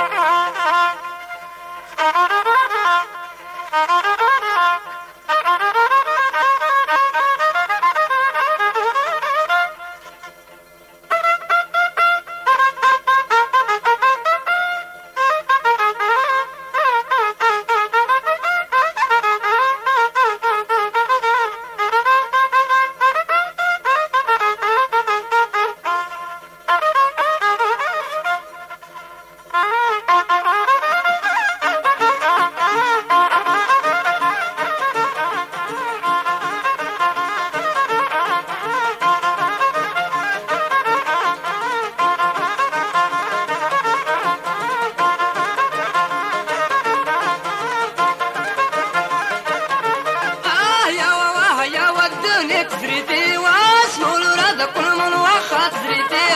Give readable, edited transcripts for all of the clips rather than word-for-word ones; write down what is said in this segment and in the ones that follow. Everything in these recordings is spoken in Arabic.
زريتي واسمو الوراد كل من واخا زريتي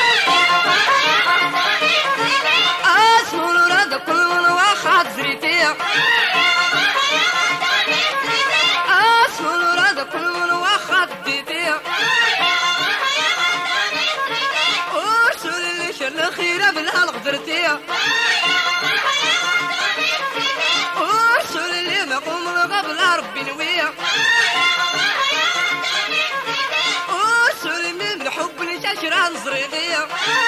اسمو الوراد كل من واخا زريتي اسمو الوراد كل من واخا ديتي ورسول اللي شل خيره بالهال غدرتي ورسول اللي مقوم قبل ربي نويه شران زريقية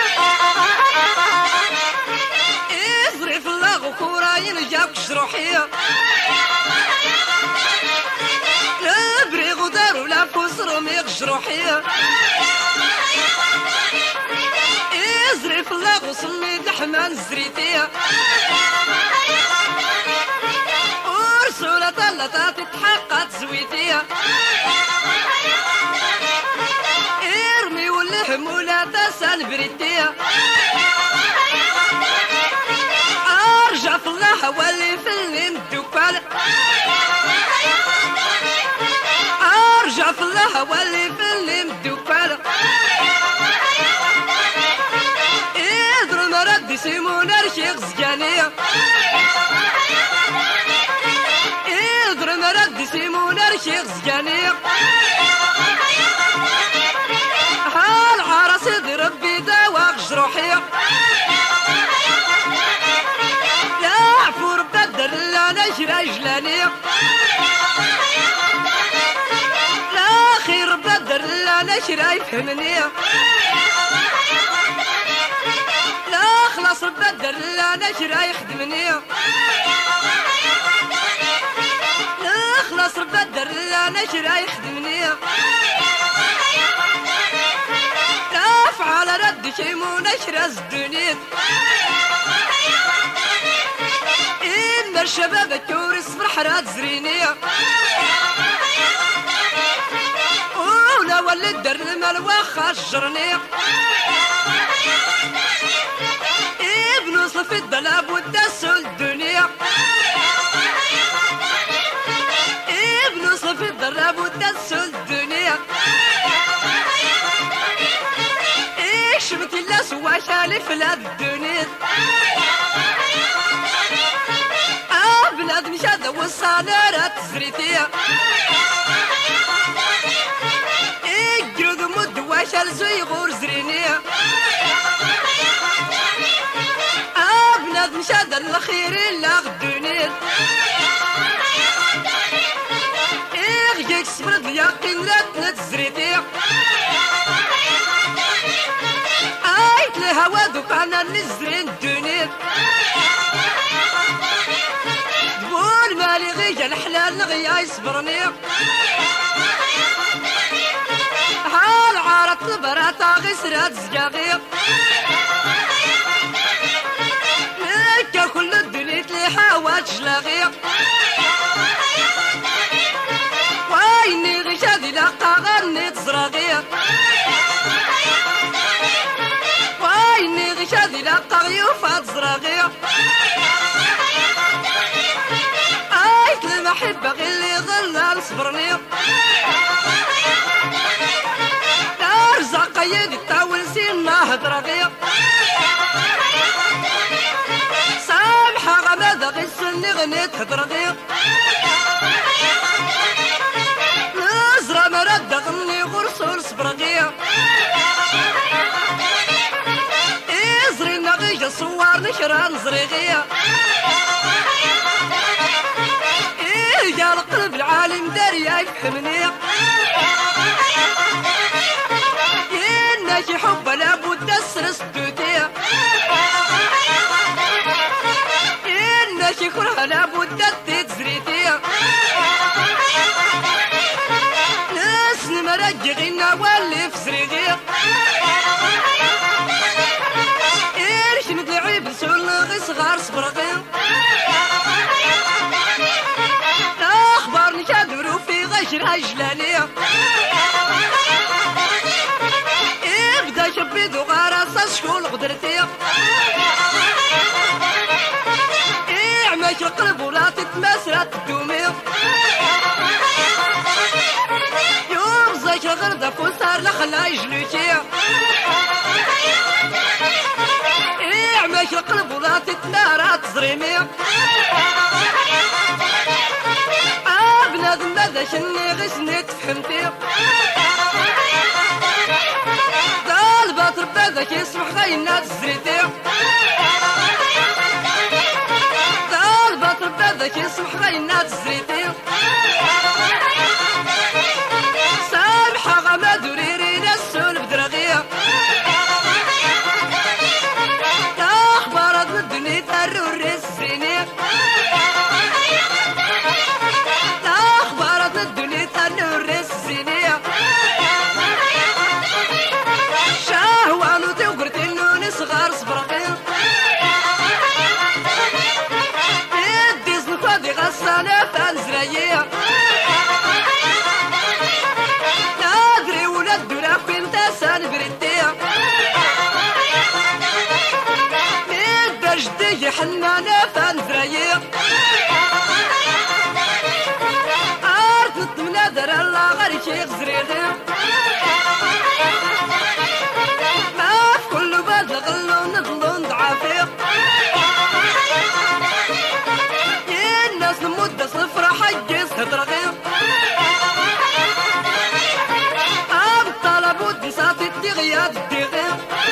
ازري في الله وكورا ينجاك جروحية لا بريغ ودار ولا فوسر وميق جروحية ازري في الله وصميت الحمان زريتية ورسولة طلطات تحققت زويتية حمولة تسال بريتية ارجع في الله واللي في الدكان ارجع في الله واللي في الدكان اذر مرد سيمون الشيخ زجانية اذر مرد سيمون الشيخ زجانية العرس ربي دواق جروحي لا عفور بدر لا نجرى جلاني لا خير بدر لا نجرى يفهمني لا خلاص بدر لا نجرى يخدمني لا خلاص بدر لا نجرى يخدمني على رد شيمو نشرز الدنيا إن الشباب التورس فرحرات زرينية ولا ولد در المال واخا الجرنية ابن صف الدلاب والدسو الدنيا ابن صف الدلاب والدسو الدنيا شبت الله سوا شالف لا الدنيا بلاد مشاده والصالرات زريتية الجود مد واشال زيغور زرينية بلاد مشاده الخير لا الدنيا جيك صبر يقين لا تنزريتية هوا دوكانا نزرين الدنيا دبول مالي غيجا الحلال نغيا يصبرني هال عارت البراتا غسرات زجاغيق مكا كل الدنيا تلي حواج جلاغيق ويني غيشا دي لقا غني تزراغيق ويني غيشا دي لقا غيوفات زراغيق ايت المحبة غير اللي ظلال صبرني ارزق يدي تاول سينا هدرغيق سامحة غمادة غيسني غنيت هدرغيق نزرة مرد غني غرسول صبرغيق ازري نغيجة صوارني وشرا نزريغية إيه يا القلب العالم داريا يفهمني إنك حب لابد تسرس دوتي إنك كره لابد تتزريتي ناس مرجعين واللي في زريغي إيش ندعي بسول غي صغار صبرغي أخبار نشادرو في غشر هجلاني إبدا شبيدو غارس شكون قدرتي إعماش القلب ولا تتماسرات الدومي يوم زيك غرده فوسار لخلا يجلوتي إعماش القلب ولا تتمارات زريمي بنادم ماذا شني غسني تفهمتي طالبات ربادك يسمح غينا تزريتي طالبات ربادك يسمح غينا تزريتي سامحة غما دوريري نسول بدرغية أخبارات الدنيا ترور السيني أخبارات الدنيا ترور السيني شهوان وتوقرت إنه نصغر صبرقين إديز نقودي غصانة فانزرية نادري ولاد دولا كنت سان بريتية جدي حنانة فانزرية أرض منادر الله غير شيخ زريغي ما في كل باد غلون نضلون ضعافي الناس نمد صفرة حجز هدرغي أبطال بود نساتي الدغيات الدغي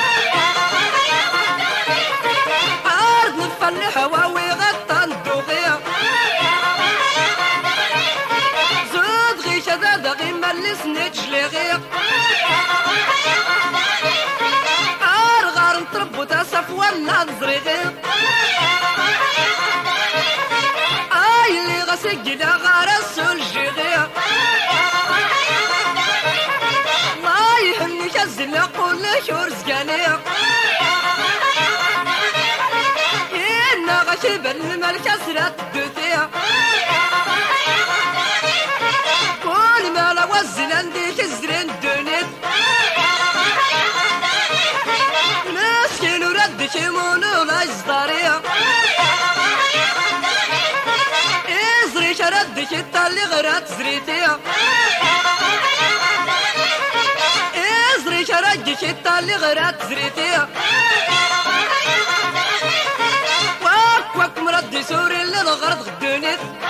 هواوي غطان دوغية زود غي شداد غي ملس نجلغي أرغار نطربو تاسف ولا نزريغي أي اللي غسجل غارس الجيغي الله يهني شزل قول شورزقاني غشيبا الملكة سرات الدوتية كل ما لوزن عندك الزرين الدنيا مسكين ورد شيمون ولا جزارية إزري شرد شتا اللي غرات زريتية إزري شرد شتا اللي غرات زريتية وك مرد سوري اللي الغرض غدونيت